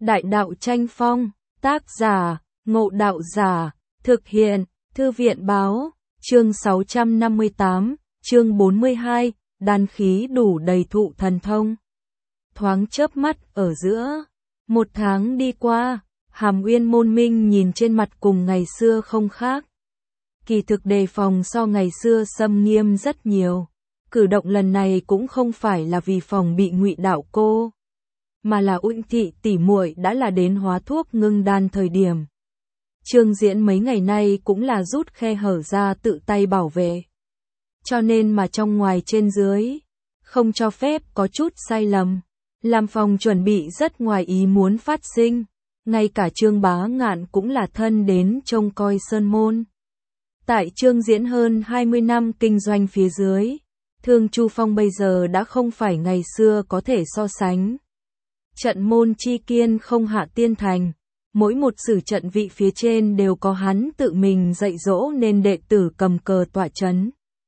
Đại đạo tranh phong, tác giả, Ngộ Đạo Giả, thực hiện, Thư viện báo, chương 658, chương 42, đan khí đủ đầy thụ thần thông. Thoáng chớp mắt ở giữa, một tháng đi qua, Hàm Uyên môn minh nhìn trên mặt cùng ngày xưa không khác. Kỳ thực đề phòng so ngày xưa xâm nghiêm rất nhiều. Cử động lần này cũng không phải là vì phòng bị Ngụy Đạo cô, mà là Uyển thị tỷ muội đã là đến hóa thuốc ngưng đan thời điểm. Trương Diễn mấy ngày nay cũng là rút khe hở ra tự tay bảo vệ. Cho nên mà trong ngoài trên dưới, không cho phép có chút sai lầm, làm phòng chuẩn bị rất ngoài ý muốn phát sinh. Ngay cả Trương Bá Ngạn cũng là thân đến trông coi sơn môn. Tại Trương Diễn hơn 20 năm kinh doanh phía dưới, Thương Chu Phong bây giờ đã không phải ngày xưa có thể so sánh. Trận môn chi kiên không hạ tiên thành, mỗi một sử trận vị phía trên đều có hắn tự mình dạy dỗ nên đệ tử cầm cờ tọa chấn.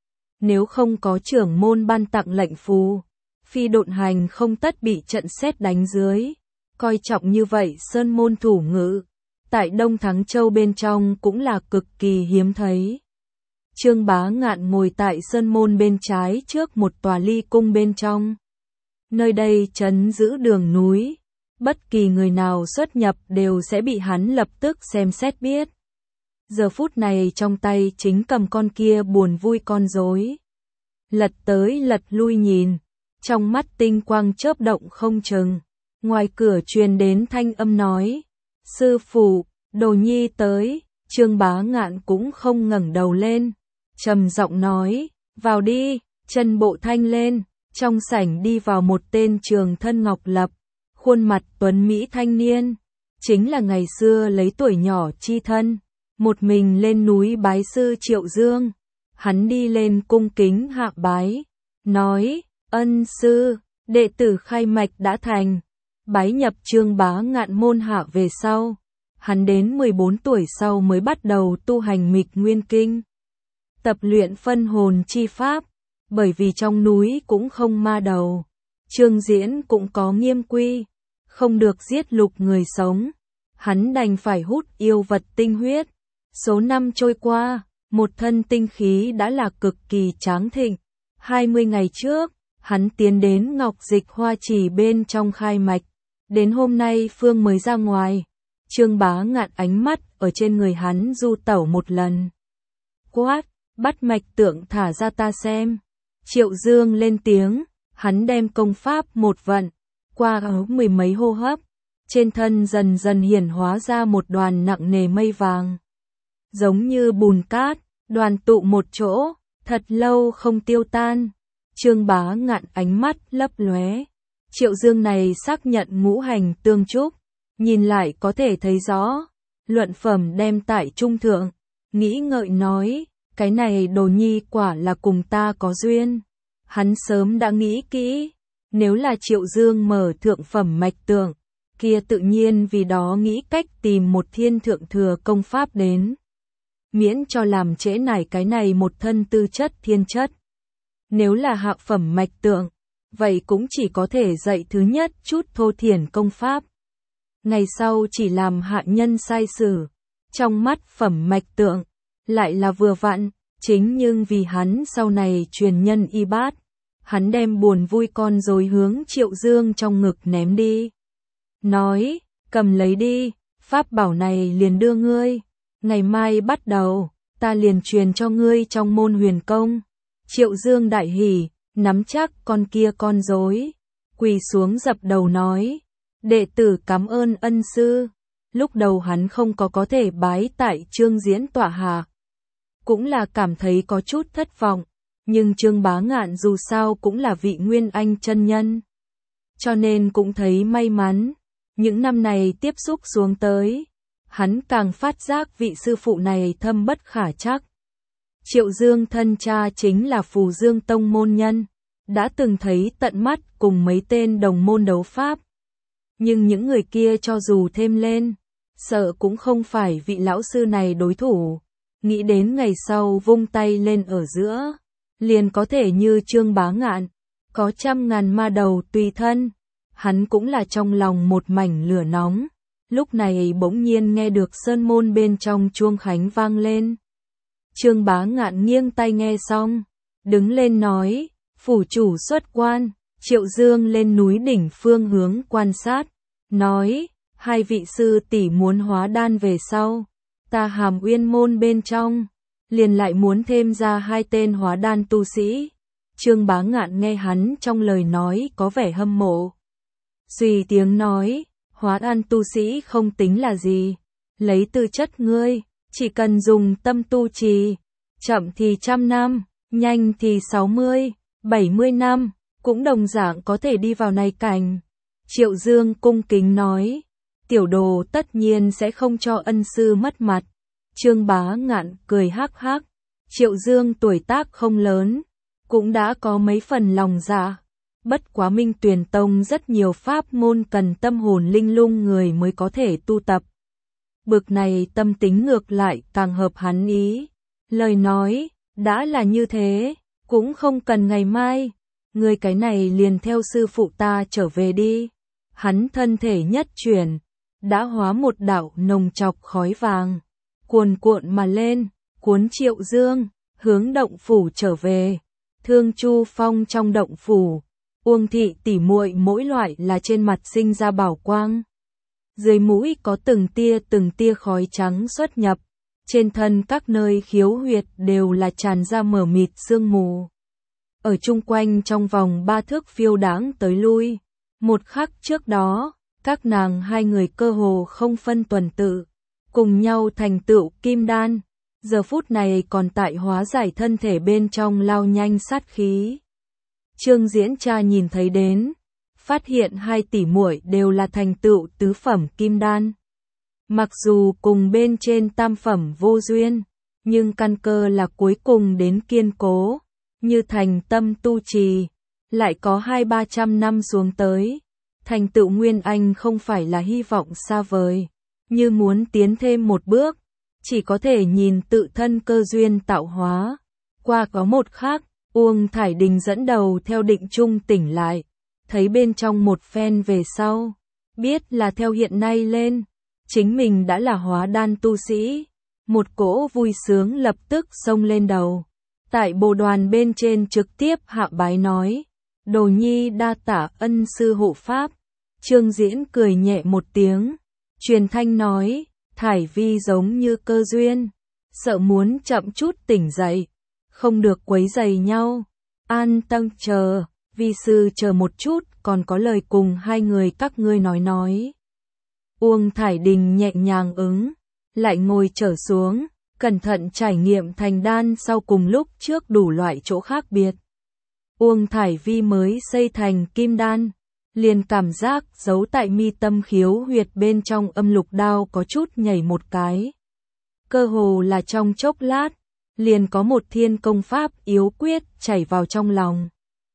Nếu không có trưởng môn ban tặng lệnh phù, phi độn hành không tất bị trận sét đánh dưới. Coi trọng như vậy sơn môn thủ ngữ, tại Đông Thắng Châu bên trong cũng là cực kỳ hiếm thấy. Trương Bá Ngạn ngồi tại sơn môn bên trái trước một tòa ly cung bên trong. Nơi đây trấn giữ đường núi, bất kỳ người nào xuất nhập đều sẽ bị hắn lập tức xem xét biết. Giờ phút này trong tay chính cầm con kia buồn vui con rối. Lật tới lật lui nhìn, trong mắt tinh quang chớp động không chừng. Ngoài cửa truyền đến thanh âm nói, sư phụ, đồ nhi tới. Trương Bá Ngạn cũng không ngẩng đầu lên, trầm giọng nói, vào đi. Chân bộ thanh lên, trong sảnh đi vào một tên trường thân ngọc lập, khuôn mặt tuấn mỹ thanh niên, chính là ngày xưa lấy tuổi nhỏ chi thân, một mình lên núi bái sư Triệu Dương. Hắn đi lên cung kính hạ bái, nói, ân sư, đệ tử khai mạch đã thành. Bái nhập Trương Bá Ngạn môn hạ về sau, hắn đến 14 tuổi sau mới bắt đầu tu hành Mịch Nguyên Kinh, tập luyện phân hồn chi pháp, bởi vì trong núi cũng không ma đầu, Trương Diễn cũng có nghiêm quy, không được giết lục người sống, hắn đành phải hút yêu vật tinh huyết. Số năm trôi qua, một thân tinh khí đã là cực kỳ tráng thịnh. 20 ngày trước, hắn tiến đến Ngọc Dịch Hoa Chỉ bên trong khai mạch. Đến hôm nay Phương mới ra ngoài, Trương Bá Ngạn ánh mắt ở trên người hắn du tẩu một lần. Quát, bắt mạch tượng thả ra ta xem. Triệu Dương lên tiếng, hắn đem công pháp một vận, qua mười mấy hô hấp, trên thân dần dần hiển hóa ra một đoàn nặng nề mây vàng. Giống như bùn cát, đoàn tụ một chỗ, thật lâu không tiêu tan. Trương Bá Ngạn ánh mắt lấp lóe. Triệu Dương này xác nhận ngũ hành tương trúc, nhìn lại có thể thấy rõ, luận phẩm đem tại trung thượng, nghĩ ngợi nói, cái này đồ nhi quả là cùng ta có duyên. Hắn sớm đã nghĩ kỹ, nếu là Triệu Dương mở thượng phẩm mạch tượng, kia tự nhiên vì đó nghĩ cách tìm một thiên thượng thừa công pháp đến. Miễn cho làm trễ nải cái này một thân tư chất thiên chất. Nếu là hạ phẩm mạch tượng, vậy cũng chỉ có thể dạy thứ nhất chút thô thiển công pháp. Ngày sau chỉ làm hạ nhân sai sử, trong mắt phẩm mạch tượng, lại là vừa vặn, chính nhưng vì hắn sau này truyền nhân y bát, hắn đem buồn vui con rối hướng Triệu Dương trong ngực ném đi. Nói, cầm lấy đi, pháp bảo này liền đưa ngươi, ngày mai bắt đầu, ta liền truyền cho ngươi trong môn huyền công. Triệu Dương đại hỉ, nắm chắc con kia con rối, quỳ xuống dập đầu nói, đệ tử cảm ơn ân sư. Lúc đầu hắn không có thể bái tại Trương Diễn tọa hạ, cũng là cảm thấy có chút thất vọng, nhưng Trương Bá Ngạn dù sao cũng là vị Nguyên Anh chân nhân, cho nên cũng thấy may mắn. Những năm này tiếp xúc xuống tới, hắn càng phát giác vị sư phụ này thâm bất khả trắc. Triệu Dương thân cha chính là Phù Dương Tông môn nhân, đã từng thấy tận mắt cùng mấy tên đồng môn đấu pháp. Nhưng những người kia cho dù thêm lên, sợ cũng không phải vị lão sư này đối thủ. Nghĩ đến ngày sau vung tay lên ở giữa, liền có thể như Trương Bá Ngạn, có trăm ngàn ma đầu tùy thân. hắn cũng là trong lòng một mảnh lửa nóng. Lúc này bỗng nhiên nghe được sơn môn bên trong chuông khánh vang lên. Trương Bá Ngạn nghiêng tai nghe xong, đứng lên nói, phủ chủ xuất quan. Triệu Dương lên núi đỉnh phương hướng quan sát, nói, hai vị sư tỷ muốn hóa đan về sau, ta Hàm Uyên môn bên trong, liền lại muốn thêm ra 2 tên hóa đan tu sĩ. Trương Bá Ngạn nghe hắn trong lời nói có vẻ hâm mộ. Suy tiếng nói, hóa đan tu sĩ không tính là gì, lấy tư chất ngươi, chỉ cần dùng tâm tu trì, chậm thì 100 năm, nhanh thì 60, 70 năm, cũng đồng dạng có thể đi vào này cảnh. Triệu Dương cung kính nói, tiểu đồ tất nhiên sẽ không cho ân sư mất mặt. Trương Bá Ngạn cười hắc hắc, Triệu Dương tuổi tác không lớn, cũng đã có mấy phần lòng dạ. Bất quá Minh Tuyền Tông rất nhiều pháp môn cần tâm hồn linh lung người mới có thể tu tập. Bực này tâm tính ngược lại càng hợp hắn ý. Lời nói, đã là như thế, cũng không cần ngày mai, người cái này liền theo sư phụ ta trở về đi. Hắn thân thể nhất chuyển, đã hóa một đạo nồng chọc khói vàng, cuồn cuộn mà lên, cuốn Triệu Dương, hướng động phủ trở về. Thương Chu Phong trong động phủ, Uông thị tỉ muội mỗi loại là trên mặt sinh ra bảo quang. Dưới mũi có từng tia khói trắng xuất nhập, trên thân các nơi khiếu huyệt đều là tràn ra mờ mịt sương mù. Ở chung quanh trong vòng 3 thước phiêu đãng tới lui. Một khắc trước đó, các nàng hai người cơ hồ không phân tuần tự, cùng nhau thành tựu kim đan. Giờ phút này còn tại hóa giải thân thể bên trong lao nhanh sát khí. Trương Diễn Cha nhìn thấy đến, phát hiện hai tỷ muội đều là thành tựu tứ phẩm kim đan. Mặc dù cùng bên trên tam phẩm vô duyên, nhưng căn cơ là cuối cùng đến kiên cố, như thành tâm tu trì, lại có 200-300 năm xuống tới. Thành tựu Nguyên Anh không phải là hy vọng xa vời, như muốn tiến thêm một bước, chỉ có thể nhìn tự thân cơ duyên tạo hóa. Qua có một khắc, Uông Thải Đình dẫn đầu theo định trung tỉnh lại, thấy bên trong một phen về sau, biết là theo hiện nay lên, chính mình đã là hóa đan tu sĩ. Một cỗ vui sướng lập tức xông lên đầu. Tại bồ đoàn bên trên trực tiếp hạ bái nói, đồ nhi đa tạ ân sư hộ pháp. Trương Diễn cười nhẹ một tiếng, truyền thanh nói, Thải Vi giống như cơ duyên, sợ muốn chậm chút tỉnh dậy, không được quấy rầy nhau. An tâm chờ, vi sư chờ một chút, còn có lời cùng hai người các ngươi nói. Uông Thải Đình nhẹ nhàng ứng, lại ngồi trở xuống, cẩn thận trải nghiệm thành đan sau cùng lúc trước đủ loại chỗ khác biệt. Uông Thải Vi mới xây thành kim đan, liền cảm giác giấu tại mi tâm khiếu huyệt bên trong âm lục đao có chút nhảy một cái. Cơ hồ là trong chốc lát, liền có một thiên công pháp yếu quyết chảy vào trong lòng.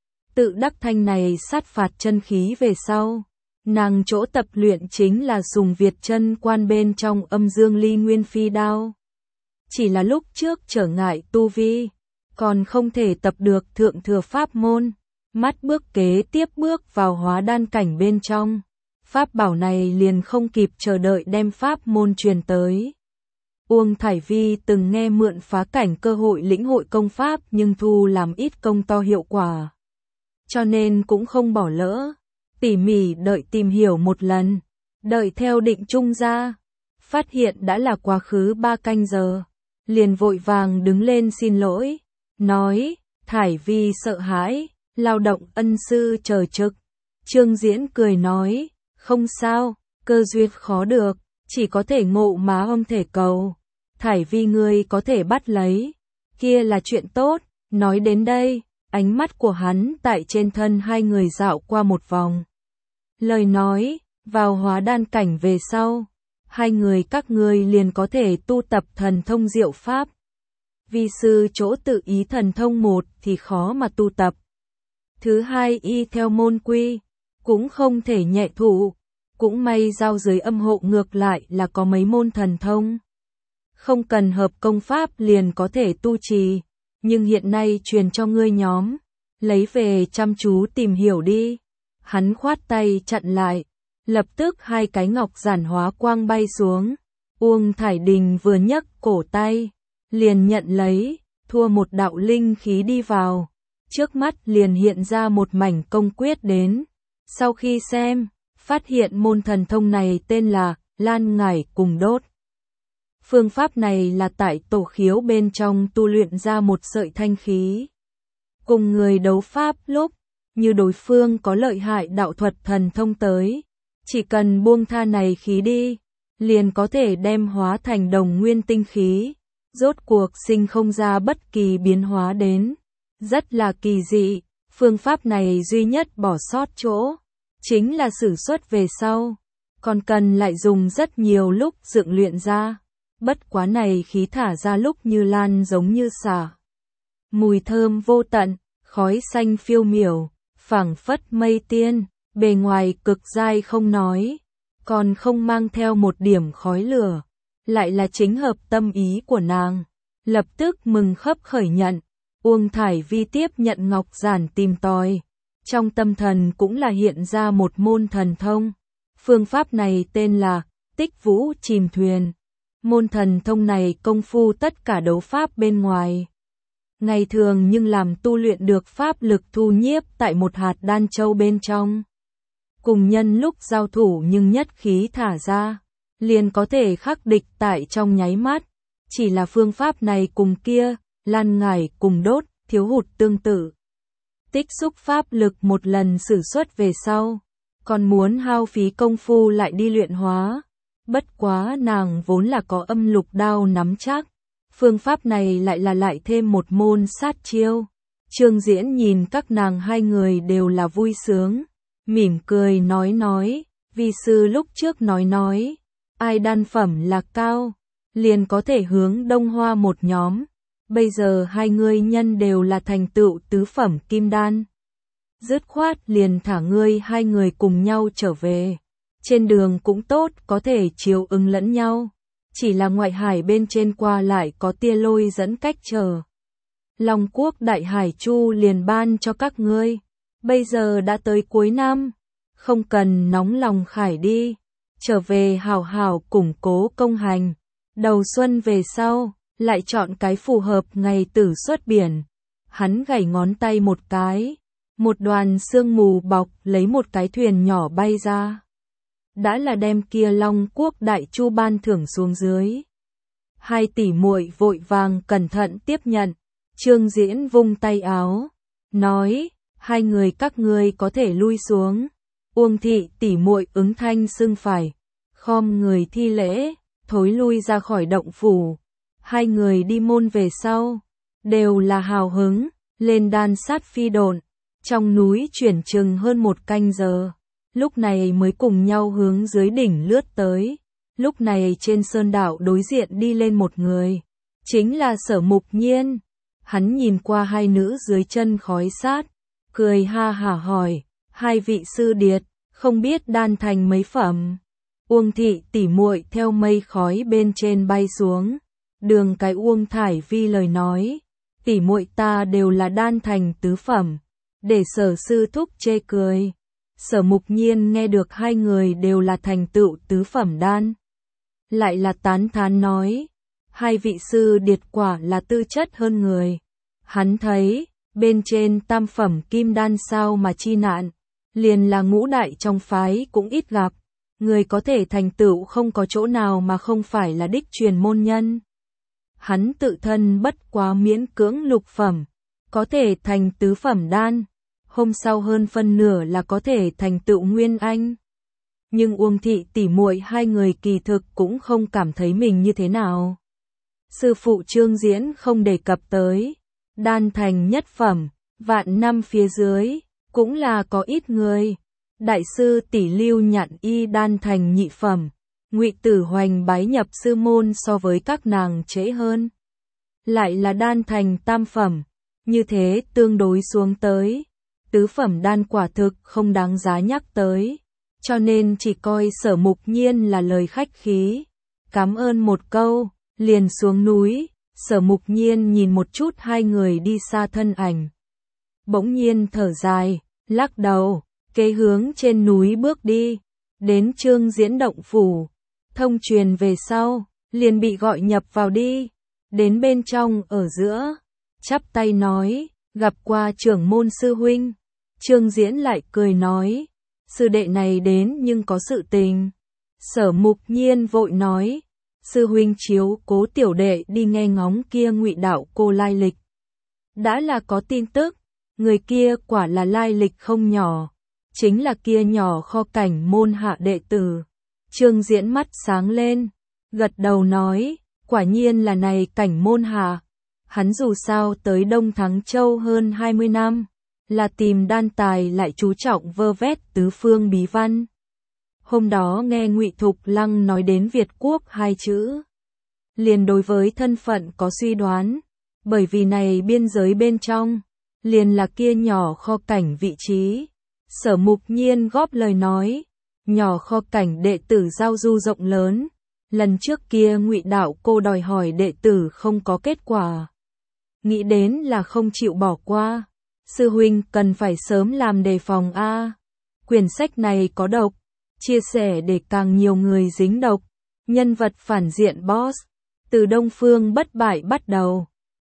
Tự đắc thanh này sát phạt chân khí về sau, nàng chỗ tập luyện chính là dùng Việt chân quan bên trong âm dương ly nguyên phi đao. Chỉ là lúc trước trở ngại tu vi, còn không thể tập được thượng thừa pháp môn, mắt bước kế tiếp bước vào hóa đan cảnh bên trong. Pháp bảo này liền không kịp chờ đợi đem pháp môn truyền tới. Uông Thải Vi từng nghe mượn phá cảnh cơ hội lĩnh hội công pháp nhưng thu làm ít công to hiệu quả. Cho nên cũng không bỏ lỡ, tỉ mỉ đợi tìm hiểu một lần, đợi theo định trung ra, phát hiện đã là quá khứ 3 canh giờ, liền vội vàng đứng lên xin lỗi, nói, Thải Vi sợ hãi, lao động ân sư chờ trực. Trương Diễn cười nói, không sao, cơ duyên khó được, chỉ có thể ngộ mà không thể cầu. Thải Vi ngươi có thể bắt lấy, kia là chuyện tốt. Nói đến đây, ánh mắt của hắn tại trên thân hai người dạo qua một vòng. Lời nói, vào hóa đan cảnh về sau, hai người các ngươi liền có thể tu tập thần thông diệu pháp. Vi sư chỗ tự ý thần thông một thì khó mà tu tập. Thứ hai y theo môn quy, cũng không thể nhẹ thụ. Cũng may giao giới âm hộ ngược lại là có mấy môn thần thông. Không cần hợp công pháp liền có thể tu trì, nhưng hiện nay truyền cho ngươi nhóm, lấy về chăm chú tìm hiểu đi. Hắn khoát tay chặn lại, lập tức hai cái ngọc giản hóa quang bay xuống. Uông Thải Đình vừa nhấc cổ tay, liền nhận lấy, thua một đạo linh khí đi vào. Trước mắt liền hiện ra một mảnh công quyết đến. Sau khi xem, phát hiện môn thần thông này tên là Lan Ngải Cùng Đốt. Phương pháp này là tại tổ khiếu bên trong tu luyện ra một sợi thanh khí. Cùng người đấu pháp lúc, như đối phương có lợi hại đạo thuật thần thông tới, chỉ cần buông tha này khí đi, liền có thể đem hóa thành đồng nguyên tinh khí, rốt cuộc sinh không ra bất kỳ biến hóa đến. Rất là kỳ dị, phương pháp này duy nhất bỏ sót chỗ, chính là sử xuất về sau, còn cần lại dùng rất nhiều lúc dựng luyện ra. Bất quá này khí thả ra lúc như lan giống như xả. Mùi thơm vô tận, khói xanh phiêu miểu, phảng phất mây tiên, bề ngoài cực dai không nói, còn không mang theo một điểm khói lửa, lại là chính hợp tâm ý của nàng. Lập tức mừng khấp khởi nhận, Uông Thải Vi tiếp nhận ngọc giản tìm tòi, trong tâm thần cũng là hiện ra một môn thần thông. Phương pháp này tên là Tích Vũ Chìm Thuyền. Môn thần thông này công phu tất cả đấu pháp bên ngoài. Ngày thường nhưng làm tu luyện được pháp lực thu nhiếp tại một hạt đan châu bên trong. Cùng nhân lúc giao thủ nhưng nhất khí thả ra, liền có thể khắc địch tại trong nháy mắt. Chỉ là phương pháp này cùng kia, Lan Ngải Cùng Đốt, thiếu hụt tương tự. Tích xúc pháp lực một lần sử xuất về sau, còn muốn hao phí công phu lại đi luyện hóa. Bất quá nàng vốn là có âm lục đao nắm chắc, phương pháp này lại thêm một môn sát chiêu. Trương Diễn nhìn các nàng hai người đều là vui sướng, mỉm cười nói, vi sư lúc trước nói, ai đan phẩm là cao, liền có thể hướng Đông Hoa một nhóm. Bây giờ hai ngươi nhân đều là thành tựu tứ phẩm kim đan. Dứt khoát liền thả ngươi hai người cùng nhau trở về. Trên đường cũng tốt, có thể chiếu ứng lẫn nhau. Chỉ là ngoại hải bên trên qua lại có tia lôi dẫn cách trở. Long Quốc Đại Hải Chu liền ban cho các ngươi. Bây giờ đã tới cuối năm, không cần nóng lòng khải đi. Trở về hảo hảo củng cố công hành. Đầu xuân về sau, lại chọn cái phù hợp ngày tử xuất biển. Hắn gảy ngón tay một cái, một đoàn sương mù bọc lấy một cái thuyền nhỏ bay ra. Đã là đem kia Long Quốc Đại Chu ban thưởng xuống dưới. Hai tỷ muội vội vàng cẩn thận tiếp nhận. Trương Diễn vung tay áo, nói, hai người các ngươi có thể lui xuống. Uông thị tỷ muội ứng thanh xưng phải, khom người thi lễ, thối lui ra khỏi động phủ. Hai người đi môn về sau, đều là hào hứng, lên đan sát phi độn. Trong núi chuyển chừng hơn một canh giờ, lúc này mới cùng nhau hướng dưới đỉnh lướt tới. Lúc này trên sơn đảo đối diện đi lên một người, chính là Sở Mục Nhiên. Hắn nhìn qua hai nữ dưới chân khói sát, cười ha hả hỏi, hai vị sư điệt, không biết đan thành mấy phẩm. Uông thị tỷ muội theo mây khói bên trên bay xuống. Đường cái Uông Thải Vi lời nói, tỷ muội ta đều là đan thành tứ phẩm, để Sở sư thúc chê cười. Sở Mục Nhiên nghe được hai người đều là thành tựu tứ phẩm đan, lại là tán thán nói, hai vị sư điệt quả là tư chất hơn người. Hắn thấy, bên trên tam phẩm kim đan sao mà chi nạn, liền là ngũ đại trong phái cũng ít gặp, người có thể thành tựu không có chỗ nào mà không phải là đích truyền môn nhân. Hắn tự thân bất quá miễn cưỡng lục phẩm, có thể thành tứ phẩm đan, hôm sau hơn phân nửa là có thể thành tựu nguyên anh. Nhưng Uông thị tỷ muội hai người kỳ thực cũng không cảm thấy mình như thế nào. Sư phụ Trương Diễn không đề cập tới, đan thành nhất phẩm, vạn năm phía dưới, cũng là có ít người. Đại sư Tỷ Lưu Nhạn Y đan thành nhị phẩm, Ngụy Tử Hoành bái nhập sư môn so với các nàng trễ hơn, lại là đan thành tam phẩm. Như thế tương đối xuống tới, tứ phẩm đan quả thực không đáng giá nhắc tới, cho nên chỉ coi Sở Mục Nhiên là lời khách khí, cảm ơn một câu, liền xuống núi. Sở Mục Nhiên nhìn một chút hai người đi xa thân ảnh, bỗng nhiên thở dài, lắc đầu, kế hướng trên núi bước đi, đến Trương Diễn động phủ, thông truyền về sau, liền bị gọi nhập vào đi, đến bên trong ở giữa, chắp tay nói, gặp qua trưởng môn sư huynh. Trương Diễn lại cười nói, sư đệ này đến nhưng có sự tình. Sở Mục Nhiên vội nói, sư huynh chiếu cố tiểu đệ đi nghe ngóng kia Ngụy đạo cô lai lịch. Đã là có tin tức, người kia quả là lai lịch không nhỏ, chính là kia nhỏ kho cảnh môn hạ đệ tử. Trương Diễn mắt sáng lên, gật đầu nói, quả nhiên là này cảnh môn hạ. Hắn dù sao tới Đông Thắng Châu hơn 20 năm, là tìm đan tài lại chú trọng vơ vét tứ phương bí văn. Hôm đó nghe Ngụy Thục Lăng nói đến Việt Quốc hai chữ, liền đối với thân phận có suy đoán, bởi vì này biên giới bên trong, liền là kia nhỏ kho cảnh vị trí. Sở Mục Nhiên góp lời nói, nhỏ kho cảnh đệ tử giao du rộng lớn, lần trước kia Ngụy đạo cô đòi hỏi đệ tử không có kết quả, nghĩ đến là không chịu bỏ qua. Sư huynh cần phải sớm làm đề phòng a. Quyển sách này có độc, chia sẻ để càng nhiều người dính độc. Nhân vật phản diện boss, từ Đông Phương bất bại bắt đầu,